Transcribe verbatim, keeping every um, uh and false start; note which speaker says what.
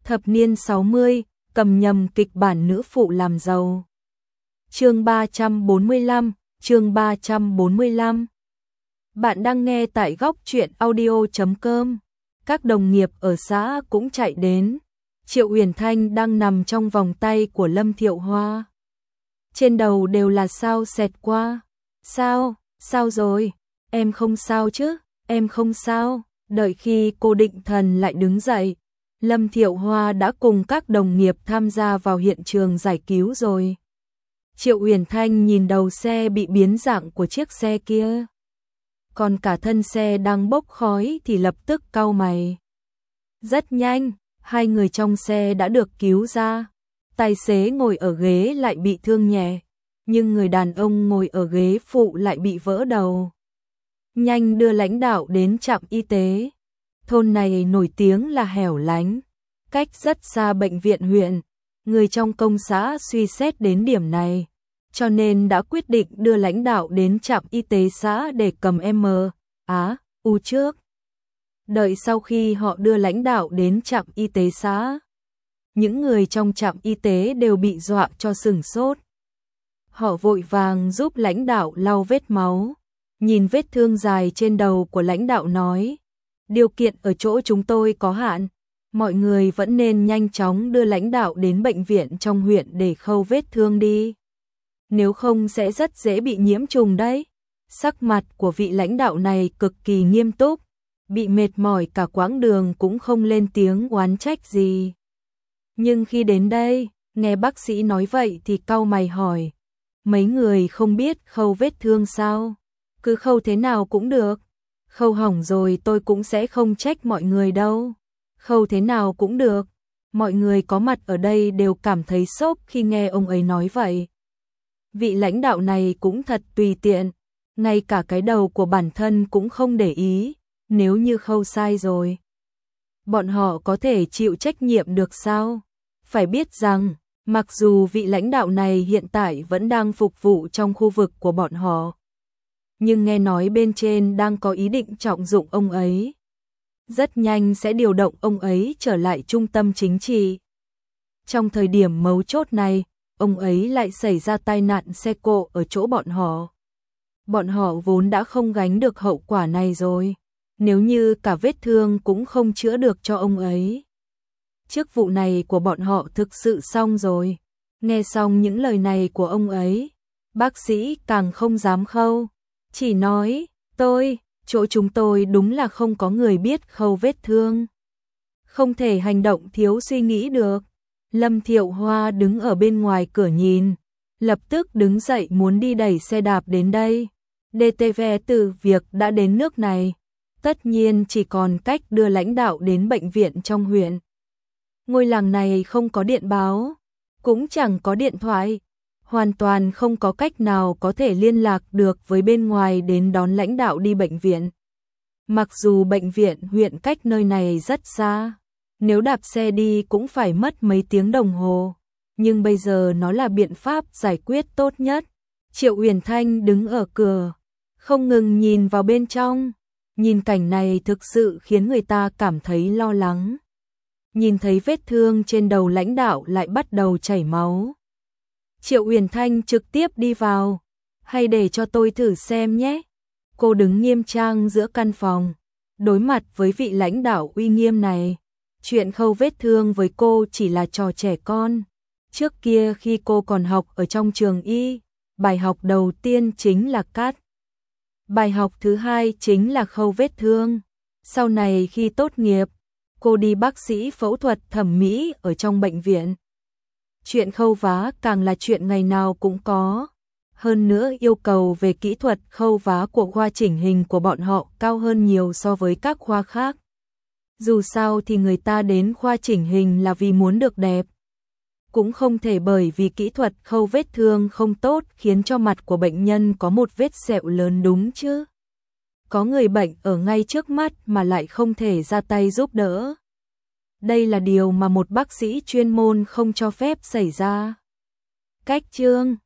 Speaker 1: Thập niên sáu mươi, cầm nhầm kịch bản nữ phụ làm giàu. Chương ba trăm bốn mươi lăm, chương ba trăm bốn mươi lăm. Bạn đang nghe tại góc truyện audio chấm com. Các đồng nghiệp ở xã cũng chạy đến. Triệu Uyển Thanh đang nằm trong vòng tay của Lâm Thiệu Hoa. Trên đầu đều là sao xẹt qua. Sao, sao rồi? Em không sao chứ? Em không sao. Đợi khi cô định thần lại đứng dậy, Lâm Thiệu Hoa đã cùng các đồng nghiệp tham gia vào hiện trường giải cứu rồi. Triệu Uyển Thanh nhìn đầu xe bị biến dạng của chiếc xe kia. Còn cả thân xe đang bốc khói thì lập tức cau mày. Rất nhanh, hai người trong xe đã được cứu ra. Tài xế ngồi ở ghế lại bị thương nhẹ, nhưng người đàn ông ngồi ở ghế phụ lại bị vỡ đầu. Nhanh đưa lãnh đạo đến trạm y tế. Thôn này nổi tiếng là hẻo lánh, cách rất xa bệnh viện huyện. Người trong công xã suy xét đến điểm này, cho nên đã quyết định đưa lãnh đạo đến trạm y tế xã để cầm M, Á, U trước. Đợi sau khi họ đưa lãnh đạo đến trạm y tế xã, những người trong trạm y tế đều bị dọa cho sửng sốt. Họ vội vàng giúp lãnh đạo lau vết máu, nhìn vết thương dài trên đầu của lãnh đạo nói: điều kiện ở chỗ chúng tôi có hạn, mọi người vẫn nên nhanh chóng đưa lãnh đạo đến bệnh viện trong huyện để khâu vết thương đi. Nếu không sẽ rất dễ bị nhiễm trùng đấy. Sắc mặt của vị lãnh đạo này cực kỳ nghiêm túc, bị mệt mỏi cả quãng đường cũng không lên tiếng oán trách gì. Nhưng khi đến đây, nghe bác sĩ nói vậy thì cau mày hỏi: mấy người không biết khâu vết thương sao? Cứ khâu thế nào cũng được. Khâu hỏng rồi tôi cũng sẽ không trách mọi người đâu. Khâu thế nào cũng được. Mọi người có mặt ở đây đều cảm thấy sốc khi nghe ông ấy nói vậy. Vị lãnh đạo này cũng thật tùy tiện, ngay cả cái đầu của bản thân cũng không để ý. Nếu như khâu sai rồi, bọn họ có thể chịu trách nhiệm được sao? Phải biết rằng, mặc dù vị lãnh đạo này hiện tại vẫn đang phục vụ trong khu vực của bọn họ, nhưng nghe nói bên trên đang có ý định trọng dụng ông ấy. Rất nhanh sẽ điều động ông ấy trở lại trung tâm chính trị. Trong thời điểm mấu chốt này, ông ấy lại xảy ra tai nạn xe cộ ở chỗ bọn họ. Bọn họ vốn đã không gánh được hậu quả này rồi, nếu như cả vết thương cũng không chữa được cho ông ấy. Chức vụ này của bọn họ thực sự xong rồi. Nghe xong những lời này của ông ấy, bác sĩ càng không dám khâu. Chỉ nói, tôi, chỗ chúng tôi đúng là không có người biết khâu vết thương. Không thể hành động thiếu suy nghĩ được. Lâm Thiệu Hoa đứng ở bên ngoài cửa nhìn, lập tức đứng dậy muốn đi đẩy xe đạp đến đây. đê tê vê từ việc đã đến nước này, tất nhiên chỉ còn cách đưa lãnh đạo đến bệnh viện trong huyện. Ngôi làng này không có điện báo, cũng chẳng có điện thoại, hoàn toàn không có cách nào có thể liên lạc được với bên ngoài đến đón lãnh đạo đi bệnh viện. Mặc dù bệnh viện huyện cách nơi này rất xa, nếu đạp xe đi cũng phải mất mấy tiếng đồng hồ, nhưng bây giờ nó là biện pháp giải quyết tốt nhất. Triệu Uyển Thanh đứng ở cửa, không ngừng nhìn vào bên trong. Nhìn cảnh này thực sự khiến người ta cảm thấy lo lắng. Nhìn thấy vết thương trên đầu lãnh đạo lại bắt đầu chảy máu. Triệu Uyển Thanh trực tiếp đi vào. Hay để cho tôi thử xem nhé. Cô đứng nghiêm trang giữa căn phòng, đối mặt với vị lãnh đạo uy nghiêm này. Chuyện khâu vết thương với cô chỉ là trò trẻ con. Trước kia khi cô còn học ở trong trường y, bài học đầu tiên chính là cắt. Bài học thứ hai chính là khâu vết thương. Sau này khi tốt nghiệp, cô đi bác sĩ phẫu thuật thẩm mỹ ở trong bệnh viện. Chuyện khâu vá càng là chuyện ngày nào cũng có. Hơn nữa yêu cầu về kỹ thuật khâu vá của khoa chỉnh hình của bọn họ cao hơn nhiều so với các khoa khác. Dù sao thì người ta đến khoa chỉnh hình là vì muốn được đẹp. Cũng không thể bởi vì kỹ thuật khâu vết thương không tốt khiến cho mặt của bệnh nhân có một vết sẹo lớn đúng chứ. Có người bệnh ở ngay trước mắt mà lại không thể ra tay giúp đỡ. Đây là điều mà một bác sĩ chuyên môn không cho phép xảy ra. Cách chương